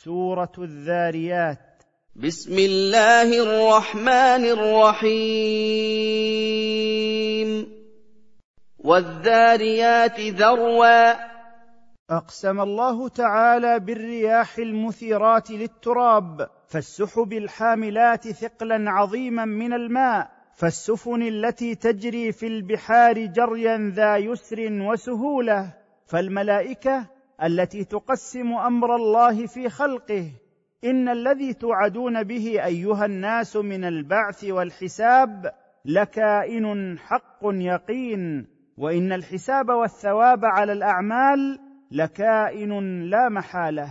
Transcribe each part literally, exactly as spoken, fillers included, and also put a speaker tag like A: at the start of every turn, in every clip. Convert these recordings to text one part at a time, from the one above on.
A: سورة الذاريات.
B: بسم الله الرحمن الرحيم. والذاريات ذروا.
A: أقسم الله تعالى بالرياح المثيرات للتراب، فالسحب الحاملات ثقلا عظيما من الماء، فالسفن التي تجري في البحار جريا ذا يسر وسهولة، فالملائكة التي تقسم أمر الله في خلقه. إن الذي توعدون به أيها الناس من البعث والحساب لكائن حق يقين، وإن الحساب والثواب على الأعمال لكائن لا محالة.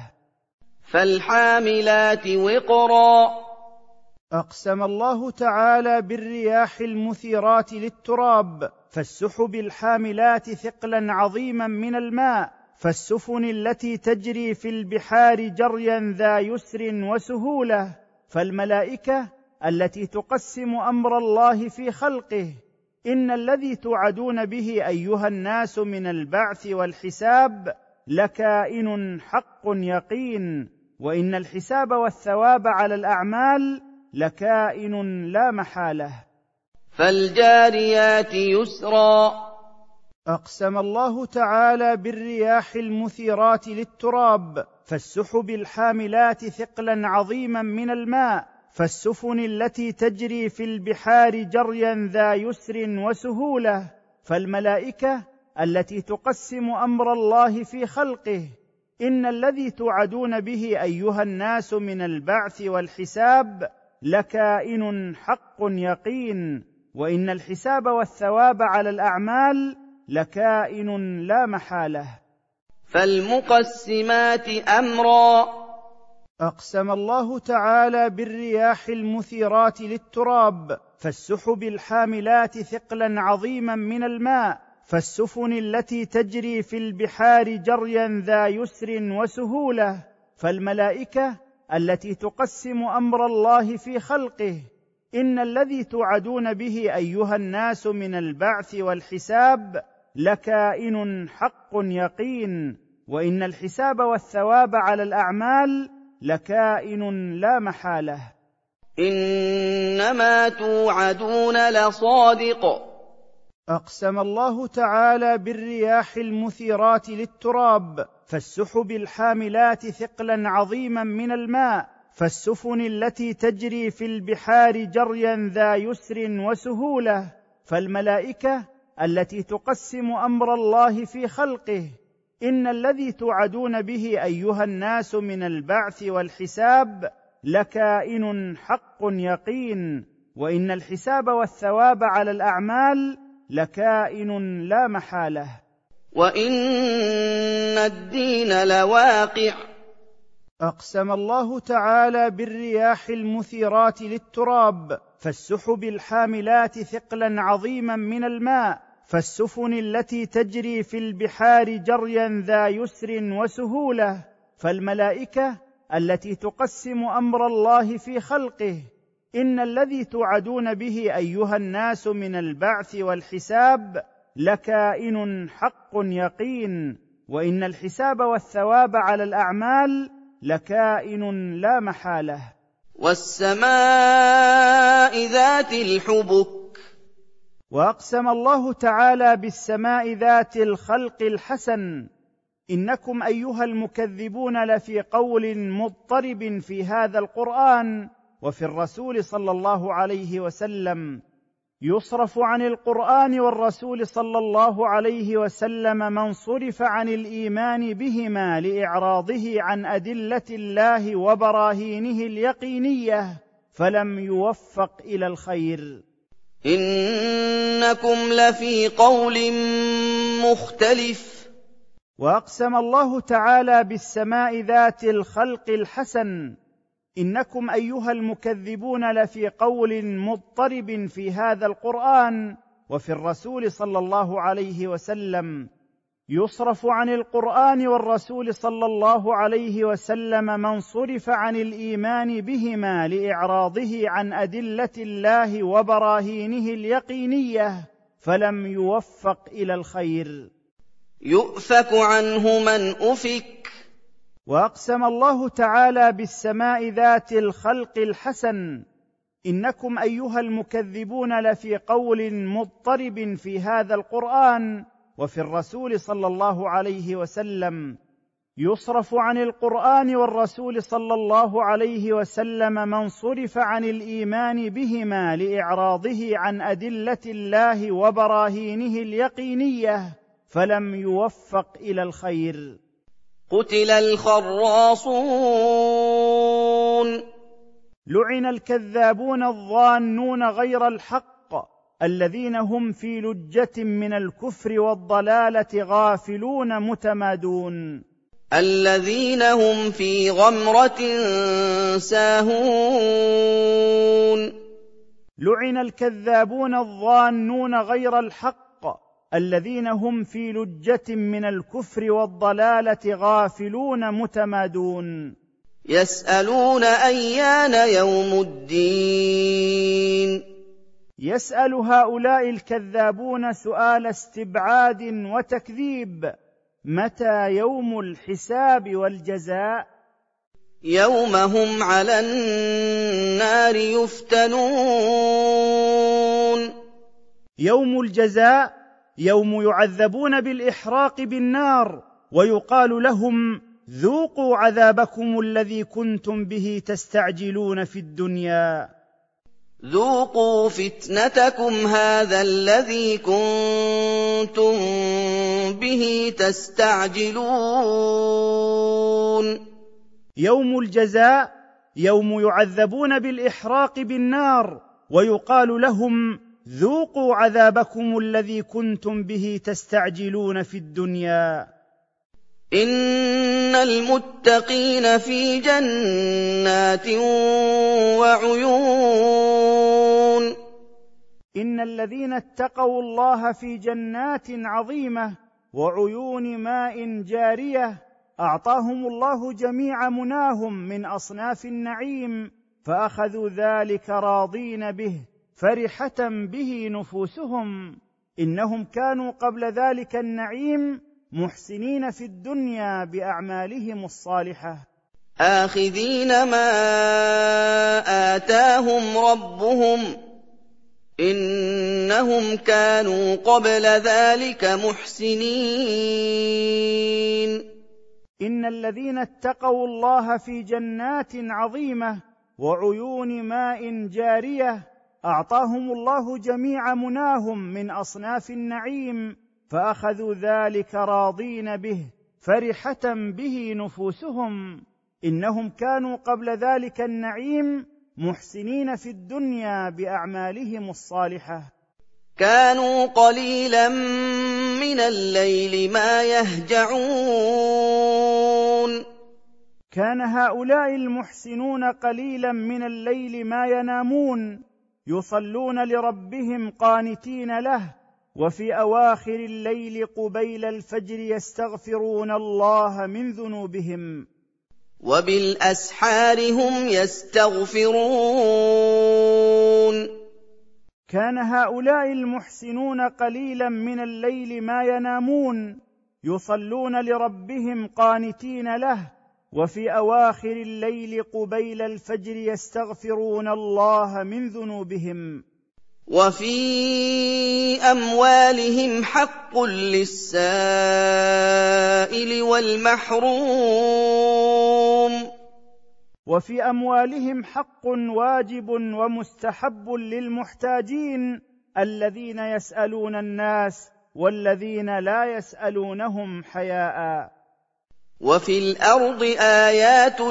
B: فالحاملات وقرا.
A: أقسم الله تعالى بالرياح المثيرات للتراب، فالسحب الحاملات ثقلا عظيما من الماء، فالسفن التي تجري في البحار جريا ذا يسر وسهولة، فالملائكة التي تقسم أمر الله في خلقه. إن الذي توعدون به أيها الناس من البعث والحساب لكائن حق يقين، وإن الحساب والثواب على الأعمال لكائن لا محالة.
B: فالجاريات يسرا.
A: أقسم الله تعالى بالرياح المثيرات للتراب، فالسحب الحاملات ثقلا عظيما من الماء، فالسفن التي تجري في البحار جريا ذا يسر وسهولة، فالملائكة التي تقسم أمر الله في خلقه. إن الذي توعدون به أيها الناس من البعث والحساب لكائن حق يقين، وإن الحساب والثواب على الأعمال لكائن لا محالة.
B: فالمقسمات أمرا.
A: أقسم الله تعالى بالرياح المثيرات للتراب، فالسحب الحاملات ثقلا عظيما من الماء، فالسفن التي تجري في البحار جريا ذا يسر وسهولة، فالملائكة التي تقسم أمر الله في خلقه. إن الذي توعدون به أيها الناس من البعث والحساب لكائن حق يقين، وإن الحساب والثواب على الأعمال لكائن لا محالة.
B: إنما توعدون لصادق.
A: أقسم الله تعالى بالرياح المثيرات للتراب، فالسحب الحاملات ثقلا عظيما من الماء، فالسفن التي تجري في البحار جريا ذا يسر وسهولة، فالملائكة التي تقسم أمر الله في خلقه. إن الذي توعدون به أيها الناس من البعث والحساب لكائن حق يقين، وإن الحساب والثواب على الأعمال لكائن لا محالة.
B: وإن الدين لواقع.
A: أقسم الله تعالى بالرياح المثيرات للتراب، فالسحب الحاملات ثقلا عظيما من الماء، فالسفن التي تجري في البحار جريا ذا يسر وسهولة، فالملائكة التي تقسم أمر الله في خلقه. إن الذي توعدون به أيها الناس من البعث والحساب لكائن حق يقين، وإن الحساب والثواب على الأعمال لكائن لا محالة.
B: والسماء ذات الحبك.
A: وأقسم الله تعالى بالسماء ذات الخلق الحسن. إنكم أيها المكذبون لفي قول مضطرب في هذا القرآن وفي الرسول صلى الله عليه وسلم. يصرف عن القرآن والرسول صلى الله عليه وسلم من صرف عن الإيمان بهما لإعراضه عن أدلة الله وبراهينه اليقينية، فلم يوفق إلى الخير.
B: إنكم لفي قول مختلف.
A: وأقسم الله تعالى بالسماء ذات الخلق الحسن. إنكم أيها المكذبون لفي قول مضطرب في هذا القرآن وفي الرسول صلى الله عليه وسلم. يصرف عن القرآن والرسول صلى الله عليه وسلم من صرف عن الإيمان بهما لإعراضه عن أدلة الله وبراهينه اليقينية، فلم يوفق إلى الخير.
B: يؤفك عنه من أفك.
A: واقسم الله تعالى بالسماء ذات الخلق الحسن انكم ايها المكذبون لفي قول مضطرب في هذا القران وفي الرسول صلى الله عليه وسلم. يصرف عن القران والرسول صلى الله عليه وسلم من صرف عن الايمان بهما لاعراضه عن ادله الله وبراهينه اليقينيه فلم يوفق الى الخير.
B: قتل الخراصون.
A: لعن الكذابون الظانون غير الحق الذين هم في لجة من الكفر والضلالة غافلون متمادون.
B: الذين هم في غمرة ساهون.
A: لعن الكذابون الظانون غير الحق الذين هم في لجة من الكفر والضلالة غافلون متمادون.
B: يسألون أيان يوم الدين.
A: يسأل هؤلاء الكذابون سؤال استبعاد وتكذيب: متى يوم الحساب والجزاء؟
B: يوم هم على النار يفتنون.
A: يوم الجزاء يوم يعذبون بالإحراق بالنار ويقال لهم: ذوقوا عذابكم الذي كنتم به تستعجلون في الدنيا.
B: ذوقوا فتنتكم هذا الذي كنتم به تستعجلون.
A: يوم الجزاء يوم يعذبون بالإحراق بالنار ويقال لهم: ذوقوا عذابكم الذي كنتم به تستعجلون في الدنيا.
B: إن المتقين في جنات وعيون.
A: إن الذين اتقوا الله في جنات عظيمة وعيون ماء جارية أعطاهم الله جميع مناهم من أصناف النعيم فأخذوا ذلك راضين به فرحة به نفوسهم. إنهم كانوا قبل ذلك النعيم محسنين في الدنيا بأعمالهم الصالحة،
B: آخذين ما آتاهم ربهم إنهم كانوا قبل ذلك محسنين.
A: إن الذين اتقوا الله في جنات عظيمة وعيون ماء جارية أعطاهم الله جميع مناهم من أصناف النعيم فأخذوا ذلك راضين به فرحة به نفوسهم. إنهم كانوا قبل ذلك النعيم محسنين في الدنيا بأعمالهم الصالحة،
B: كانوا قليلا من الليل ما يهجعون.
A: كان هؤلاء المحسنون قليلا من الليل ما ينامون، يصلون لربهم قانتين له، وفي أواخر الليل قبيل الفجر يستغفرون الله من ذنوبهم،
B: وبالأسحار هم يستغفرون.
A: كان هؤلاء المحسنون قليلا من الليل ما ينامون، يصلون لربهم قانتين له، وفي أواخر الليل قبيل الفجر يستغفرون الله من ذنوبهم.
B: وفي أموالهم حق للسائل والمحروم.
A: وفي أموالهم حق واجب ومستحب للمحتاجين الذين يسألون الناس والذين لا يسألونهم حياء.
B: وفي الأرض آيات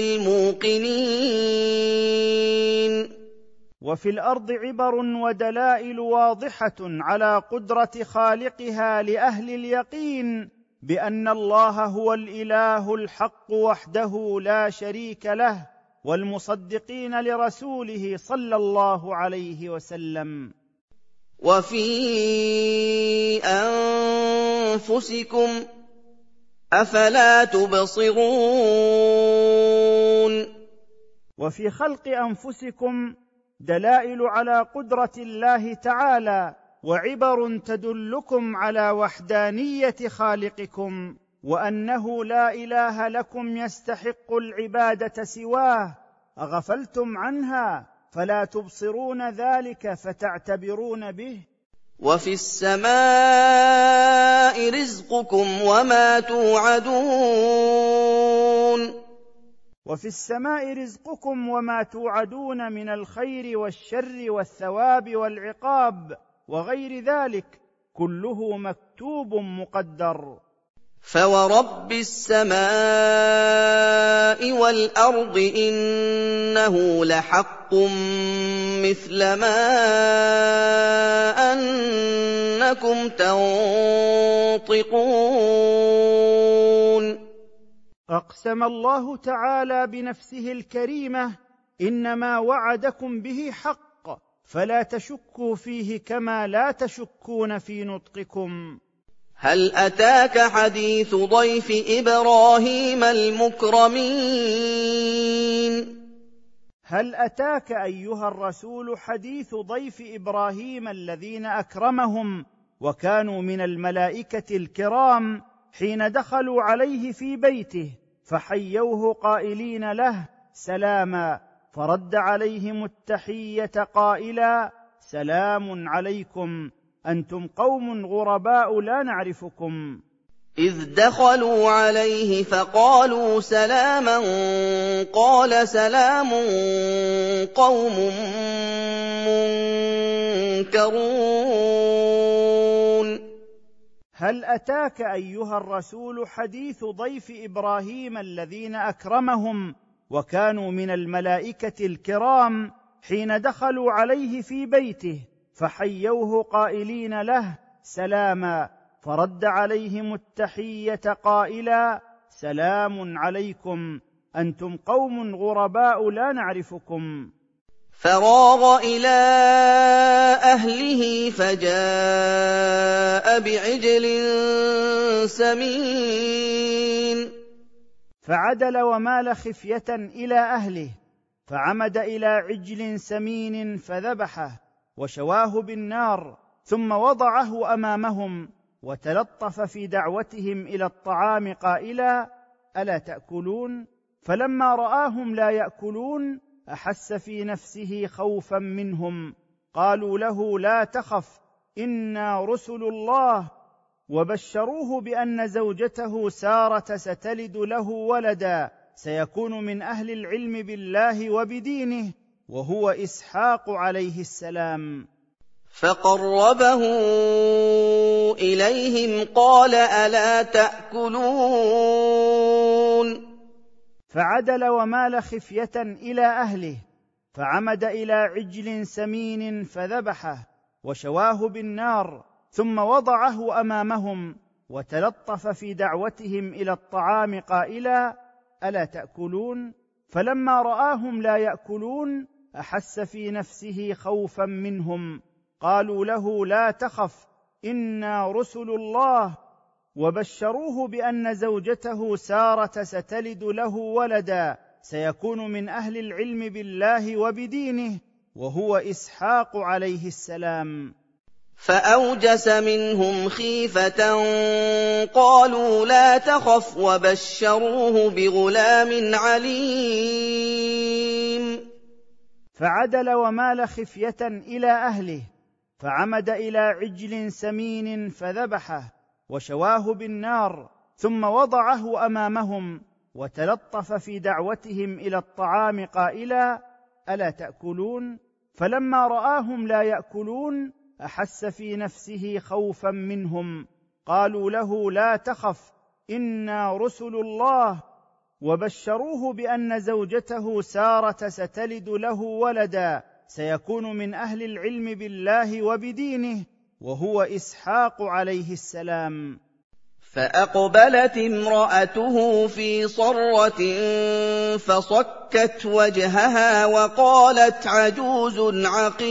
B: للموقنين.
A: وفي الأرض عبر ودلائل واضحة على قدرة خالقها لأهل اليقين بأن الله هو الإله الحق وحده لا شريك له، والمصدقين لرسوله صلى الله عليه وسلم.
B: وفي أنفسكم أفلا تبصرون.
A: وفي خلق أنفسكم دلائل على قدرة الله تعالى وعبر تدلكم على وحدانية خالقكم، وأنه لا إله لكم يستحق العبادة سواه، أغفلتم عنها فلا تبصرون ذلك فتعتبرون به.
B: وفي السماء رزقكم وما توعدون
A: وفي السماء رزقكم وما توعدون من الخير والشر والثواب والعقاب وغير ذلك كله مكتوب مقدر.
B: فورب السماء والأرض إنه لحق مثل ما أنكم تنطقون.
A: أقسم الله تعالى بنفسه الكريمة إنما وعدكم به حق، فلا تشكوا فيه كما لا تشكون في نطقكم.
B: هل أتاك حديث ضيف إبراهيم المكرمين؟
A: هل أتاك أيها الرسول حديث ضيف إبراهيم الذين أكرمهم وكانوا من الملائكة الكرام حين دخلوا عليه في بيته فحيوه قائلين له سلاما، فرد عليهم التحية قائلا سلام عليكم أنتم قوم غرباء لا نعرفكم.
B: إذ دخلوا عليه فقالوا سلاما قال سلام قوم منكرون.
A: هل أتاك أيها الرسول حديث ضيف إبراهيم الذين أكرمهم وكانوا من الملائكة الكرام حين دخلوا عليه في بيته فحيوه قائلين له سلاما، فرد عليهم التحية قائلا سلام عليكم أنتم قوم غرباء لا نعرفكم.
B: فراغ إلى أهله فجاء بعجل سمين.
A: فعدل ومال خفية إلى أهله، فعمد إلى عجل سمين فذبحه وشواه بالنار، ثم وضعه أمامهم وتلطف في دعوتهم إلى الطعام قائلا ألا تأكلون؟ فلما رآهم لا يأكلون أحس في نفسه خوفا منهم، قالوا له لا تخف إنا رسل الله، وبشروه بأن زوجته سارة ستلد له ولدا سيكون من أهل العلم بالله وبدينه وهو إسحاق عليه السلام.
B: فقربه إليهم قال ألا تأكلون؟
A: فعدل ومال خفية إلى أهله، فعمد إلى عجل سمين فذبحه وشواه بالنار، ثم وضعه أمامهم وتلطف في دعوتهم إلى الطعام قائلا ألا تأكلون؟ فلما رآهم لا يأكلون أحس في نفسه خوفا منهم، قالوا له لا تخف إنا رسل الله، وبشروه بأن زوجته سارة ستلد له ولدا سيكون من أهل العلم بالله وبدينه وهو إسحاق عليه السلام.
B: فأوجس منهم خيفة قالوا لا تخف وبشروه بغلام عليم.
A: فعدل ومال خفية إلى أهله، فعمد إلى عجل سمين فذبحه وشواه بالنار، ثم وضعه أمامهم وتلطف في دعوتهم إلى الطعام قائلا ألا تأكلون؟ فلما رآهم لا يأكلون أحس في نفسه خوفا منهم، قالوا له لا تخف إنا رسل الله، وبشروه بأن زوجته سارة ستلد له ولدا سيكون من أهل العلم بالله وبدينه وهو إسحاق عليه السلام.
B: فأقبلت امرأته في صرة فصكت وجهها وقالت عجوز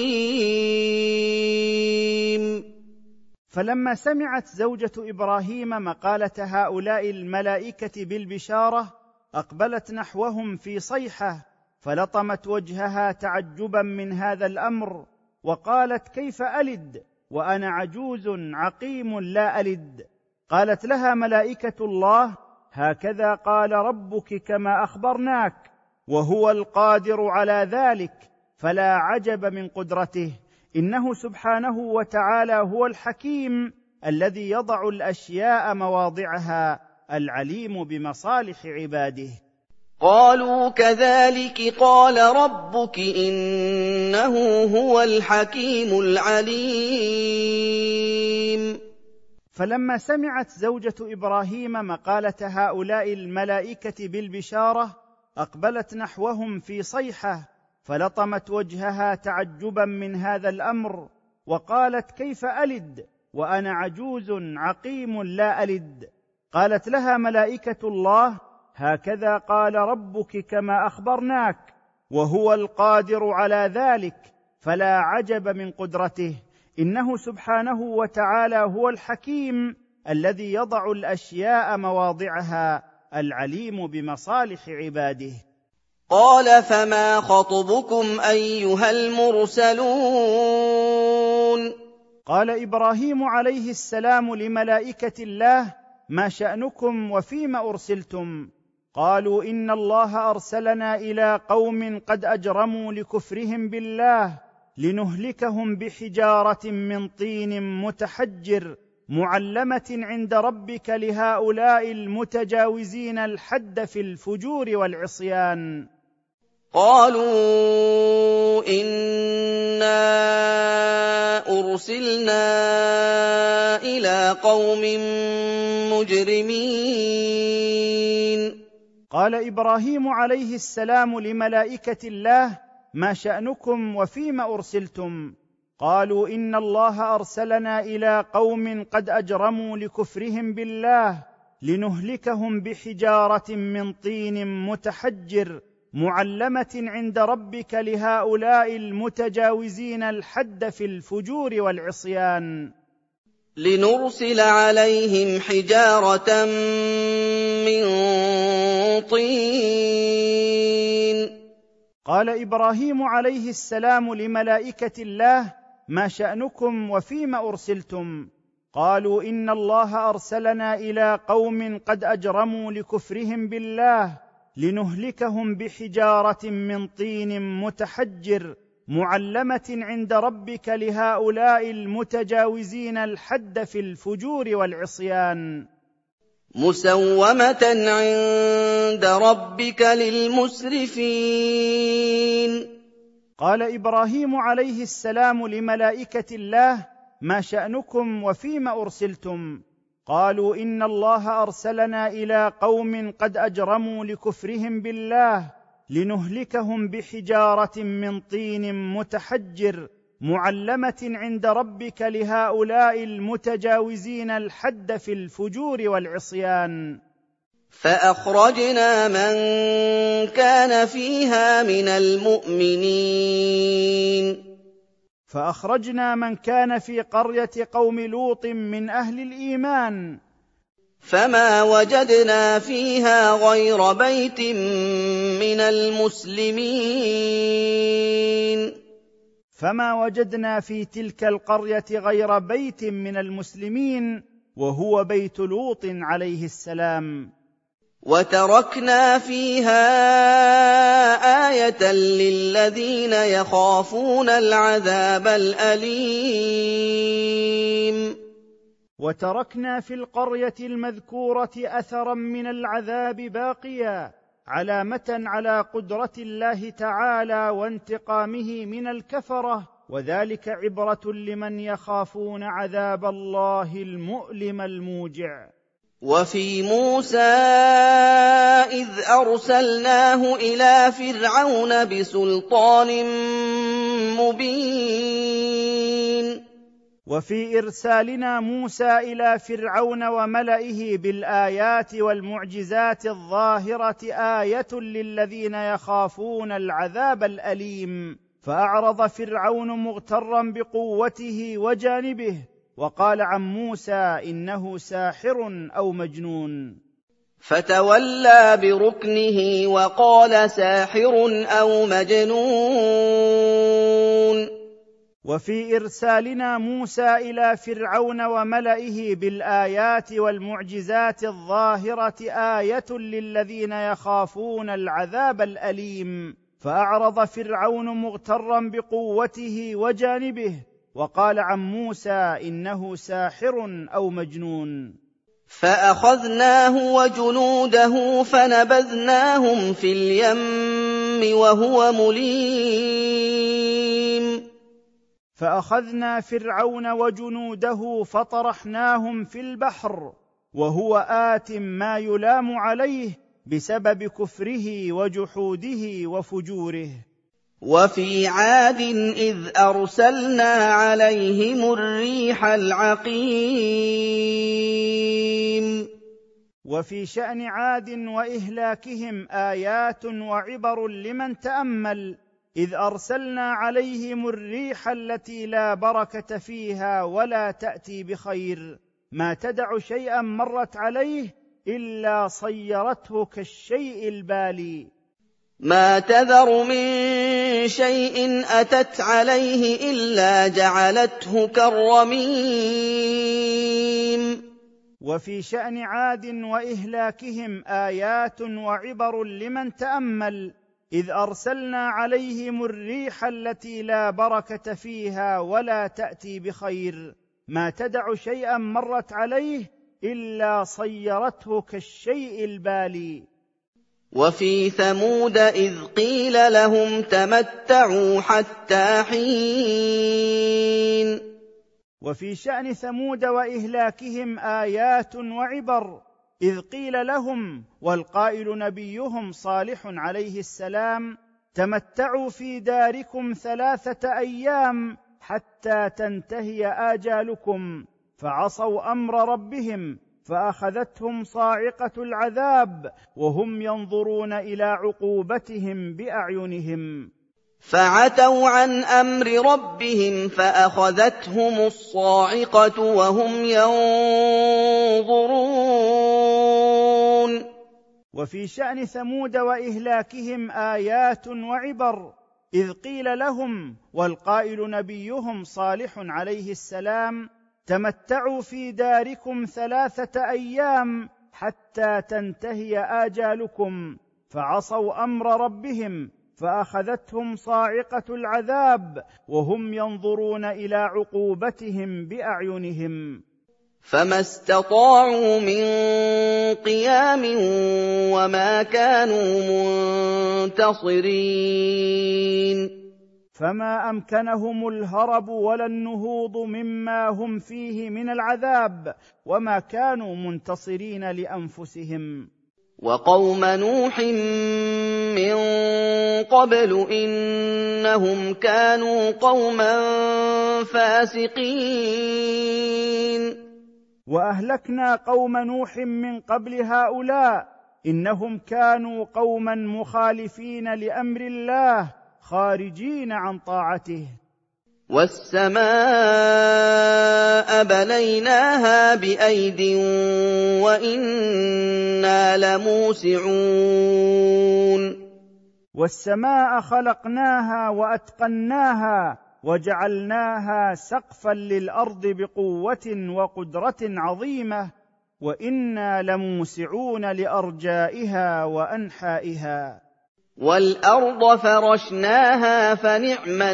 B: عقيم.
A: فلما سمعت زوجة إبراهيم مقالة هؤلاء الملائكة بالبشارة أقبلت نحوهم في صيحة، فلطمت وجهها تعجبا من هذا الأمر، وقالت كيف ألد وأنا عجوز عقيم لا ألد؟ قالت لها ملائكة الله: هكذا قال ربك كما أخبرناك، وهو القادر على ذلك، فلا عجب من قدرته، إنه سبحانه وتعالى هو الحكيم الذي يضع الأشياء مواضعها، العليم بمصالح عباده.
B: قالوا كذلك قال ربك إنه هو الحكيم العليم.
A: فلما سمعت زوجة إبراهيم مقالة هؤلاء الملائكة بالبشارة أقبلت نحوهم في صيحة، فلطمت وجهها تعجبا من هذا الأمر، وقالت: كيف ألد وأنا عجوز عقيم لا ألد؟ قالت لها ملائكة الله: هكذا قال ربك كما أخبرناك، وهو القادر على ذلك، فلا عجب من قدرته، إنه سبحانه وتعالى هو الحكيم الذي يضع الأشياء مواضعها، العليم بمصالح عباده.
B: قال فما خطبكم أيها المرسلون؟
A: قال إبراهيم عليه السلام لملائكة الله: ما شأنكم وفيم أرسلتم؟ قالوا: إن الله أرسلنا إلى قوم قد أجرموا لكفرهم بالله لنهلكهم بحجارة من طين متحجر معلمة عند ربك لهؤلاء المتجاوزين الحد في الفجور والعصيان.
B: قالوا إنا أرسلنا إلى قوم مجرمين.
A: قال إبراهيم عليه السلام لملائكة الله: ما شأنكم وفيم أرسلتم؟ قالوا: إن الله أرسلنا إلى قوم قد أجرموا لكفرهم بالله لنهلكهم بحجارة من طين متحجر معلمة عند ربك لهؤلاء المتجاوزين الحد في الفجور والعصيان.
B: لنرسل عليهم حجارة من طين.
A: قال إبراهيم عليه السلام لملائكة الله: ما شأنكم وفيم أرسلتم؟ قالوا: إن الله أرسلنا إلى قوم قد أجرموا لكفرهم بالله لنهلكهم بحجارة من طين متحجر معلمة عند ربك لهؤلاء المتجاوزين الحد في الفجور والعصيان.
B: مسومة عند ربك للمسرفين.
A: قال إبراهيم عليه السلام لملائكة الله: ما شأنكم وفيم أرسلتم؟ قالوا: إن الله أرسلنا إلى قوم قد أجرموا لكفرهم بالله لنهلكهم بحجارة من طين متحجر معلمة عند ربك لهؤلاء المتجاوزين الحد في الفجور والعصيان.
B: فأخرجنا من كان فيها من المؤمنين.
A: فأخرجنا من كان في قرية قوم لوط من أهل الإيمان،
B: فما وجدنا فيها غير بيت من المسلمين.
A: فما وجدنا في تلك القرية غير بيت من المسلمين، وهو بيت لوط عليه السلام.
B: وتركنا فيها آية للذين يخافون العذاب الأليم.
A: وتركنا في القرية المذكورة أثرا من العذاب باقيا، علامة على قدرة الله تعالى وانتقامه من الكفرة، وذلك عبرة لمن يخافون عذاب الله المؤلم الموجع.
B: وفي موسى إذ أرسلناه إلى فرعون بسلطان مبين.
A: وفي إرسالنا موسى إلى فرعون وملئه بالآيات والمعجزات الظاهرة آية للذين يخافون العذاب الأليم، فأعرض فرعون مغترا بقوته وجانبه، وقال عن موسى إنه ساحر أو مجنون،
B: فتولى بركنه وقال ساحر أو مجنون.
A: وفي إرسالنا موسى إلى فرعون وملئه بالآيات والمعجزات الظاهرة آية للذين يخافون العذاب الأليم، فأعرض فرعون مغترا بقوته وجانبه، وقال عن موسى إنه ساحر أو مجنون.
B: فأخذناه وجنوده فنبذناهم في اليم وهو مليم.
A: فأخذنا فرعون وجنوده فطرحناهم في البحر وهو آت ما يلام عليه بسبب كفره وجحوده وفجوره.
B: وفي عاد إذ أرسلنا عليهم الريح العقيم.
A: وفي شأن عاد وإهلاكهم آيات وعبر لمن تأمل، إذ أرسلنا عليهم الريح التي لا بركة فيها ولا تأتي بخير، ما تدع شيئا مرت عليه إلا صيرته كالشيء البالي.
B: ما تذر من شيء أتت عليه إلا جعلته كالرميم.
A: وفي شأن عاد وإهلاكهم آيات وعبر لمن تأمل، إذ أرسلنا عليهم الريح التي لا بركة فيها ولا تأتي بخير، ما تدع شيئا مرت عليه إلا صيرته كالشيء البالي.
B: وفي ثمود إذ قيل لهم تمتعوا حتى حين.
A: وفي شأن ثمود وإهلاكهم آيات وعبر، إذ قيل لهم والقائل نبيهم صالح عليه السلام: تمتعوا في داركم ثلاثة أيام حتى تنتهي آجالكم، فعصوا أمر ربهم فأخذتهم صاعقة العذاب وهم ينظرون إلى عقوبتهم بأعينهم.
B: فعتوا عن أمر ربهم فأخذتهم الصاعقة وهم ينظرون.
A: وفي شأن ثمود وإهلاكهم آيات وعبر، إذ قيل لهم والقائل نبيهم صالح عليه السلام: تمتعوا في داركم ثلاثة أيام حتى تنتهي آجالكم، فعصوا أمر ربهم فأخذتهم صاعقة العذاب وهم ينظرون إلى عقوبتهم بأعينهم.
B: فما استطاعوا من قيام وما كانوا منتصرين.
A: فما أمكنهم الهرب ولا النهوض مما هم فيه من العذاب، وما كانوا منتصرين لأنفسهم.
B: وقوم نوح من قبل إنهم كانوا قوما فاسقين.
A: وأهلكنا قوم نوح من قبل هؤلاء إنهم كانوا قوما مخالفين لأمر الله خارجين عن طاعته.
B: والسماء بنيناها بأيد وإنا لموسعون.
A: والسماء خلقناها وأتقناها وجعلناها سقفا للأرض بقوة وقدرة عظيمة، وإنا لموسعون لأرجائها وأنحائها.
B: والأرض فرشناها فنعم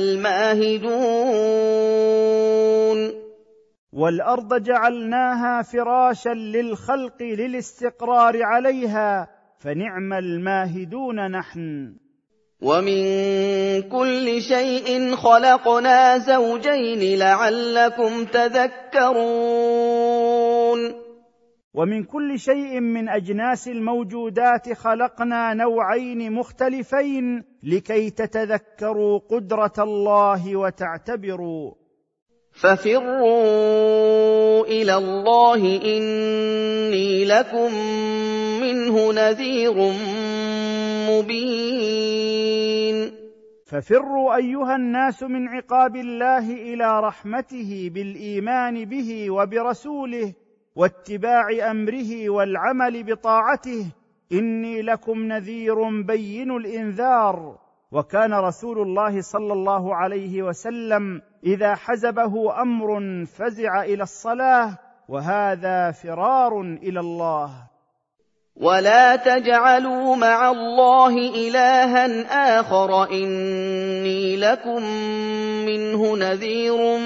B: الماهدون.
A: والأرض جعلناها فراشا للخلق للاستقرار عليها، فنعم الماهدون نحن.
B: ومن كل شيء خلقنا زوجين لعلكم تذكرون.
A: ومن كل شيء من أجناس الموجودات خلقنا نوعين مختلفين لكي تتذكروا قدرة الله وتعتبروا.
B: ففروا إلى الله إني لكم منه نذير مبين.
A: ففروا أيها الناس من عقاب الله إلى رحمته بالإيمان به وبرسوله واتباع أمره والعمل بطاعته، إني لكم نذير بين الإنذار. وكان رسول الله صلى الله عليه وسلم اذا حزبه امر فزع الى الصلاه، وهذا فرار الى الله.
B: ولا تجعلوا مع الله إلها آخر إني لكم منه نذير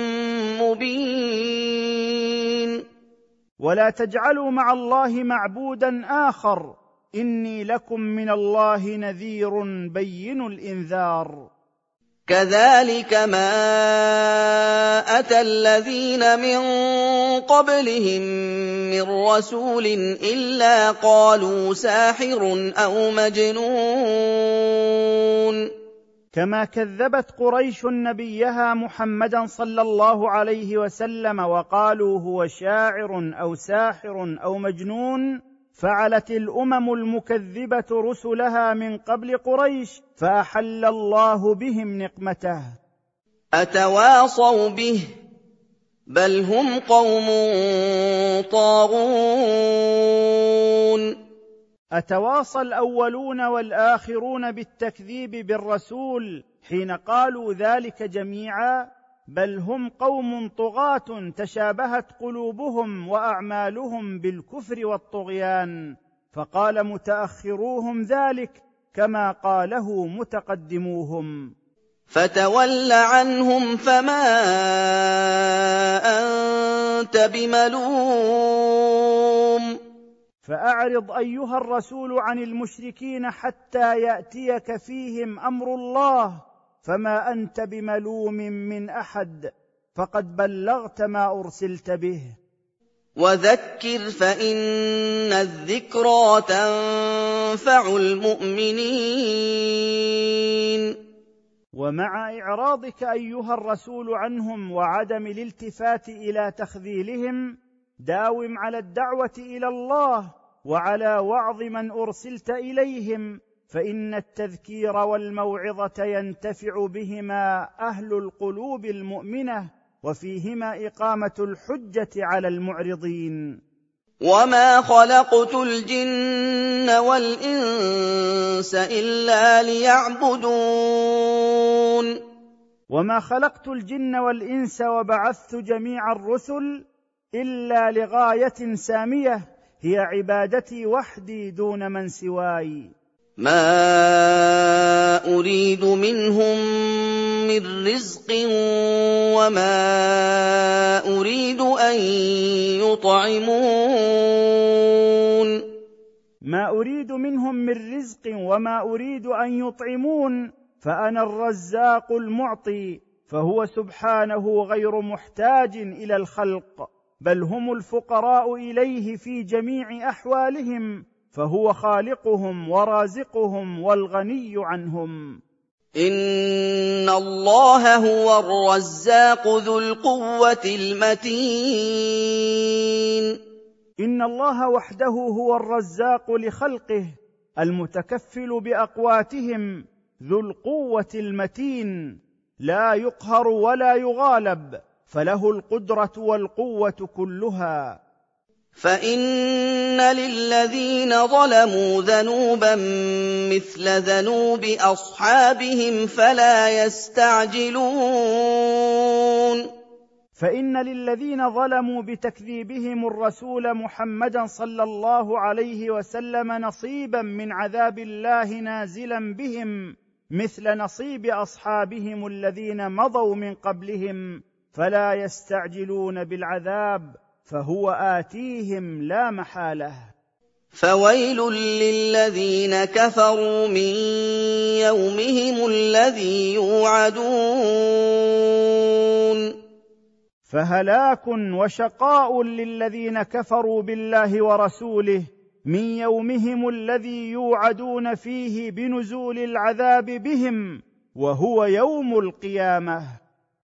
B: مبين.
A: ولا تجعلوا مع الله معبودا آخر إني لكم من الله نذير بين الإنذار.
B: كذلك ما أتى الذين من قبلهم من رسول إلا قالوا ساحر أو مجنون.
A: كما كذبت قريش نبيها محمدا صلى الله عليه وسلم وقالوا هو شاعر أو ساحر أو مجنون، فعلت الأمم المكذبة رسلها من قبل قريش، فأحل الله بهم نقمته.
B: أتواصوا به بل هم قوم طاغون.
A: أتواصى الأولون والآخرون بالتكذيب بالرسول حين قالوا ذلك جميعا؟ بل هم قوم طغاة تشابهت قلوبهم وأعمالهم بالكفر والطغيان، فقال متأخروهم ذلك كما قاله متقدموهم.
B: فتول عنهم فما أنت بملوم.
A: فأعرض أيها الرسول عن المشركين حتى يأتيك فيهم أمر الله، فما أنت بملوم من أحد، فقد بلغت ما أرسلت به.
B: وذكر فإن الذكرى تنفع المؤمنين.
A: ومع إعراضك أيها الرسول عنهم وعدم الالتفات إلى تخذيلهم، داوم على الدعوة إلى الله وعلى وعظ من أرسلت إليهم، فإن التذكير والموعظة ينتفع بهما أهل القلوب المؤمنة، وفيهما إقامة الحجة على المعرضين.
B: وما خلقت الجن والإنس إلا ليعبدون.
A: وما خلقت الجن والإنس وبعثت جميع الرسل إلا لغاية سامية، هي عبادتي وحدي دون من سواي.
B: ما أريد منهم من رزق وما أريد أن يطعمون.
A: ما أريد منهم من رزق وما أريد أن يطعمون، فأنا الرزاق المعطي، فهو سبحانه غير محتاج إلى الخلق، بل هم الفقراء إليه في جميع أحوالهم، فهو خالقهم ورازقهم والغني عنهم.
B: إن الله هو الرزاق ذو القوة المتين.
A: إن الله وحده هو الرزاق لخلقه المتكفل بأقواتهم، ذو القوة المتين، لا يقهر ولا يغالب، فله القدرة والقوة كلها.
B: فإن للذين ظلموا ذنوبا مثل ذنوب أصحابهم فلا يستعجلون.
A: فإن للذين ظلموا بتكذيبهم الرسول محمدا صلى الله عليه وسلم نصيبا من عذاب الله نازلا بهم مثل نصيب أصحابهم الذين مضوا من قبلهم، فلا يستعجلون بالعذاب، فهو آتيهم لا محالة.
B: فويل للذين كفروا من يومهم الذي يوعدون.
A: فهلاك وشقاء للذين كفروا بالله ورسوله من يومهم الذي يوعدون فيه بنزول العذاب بهم، وهو يوم القيامة.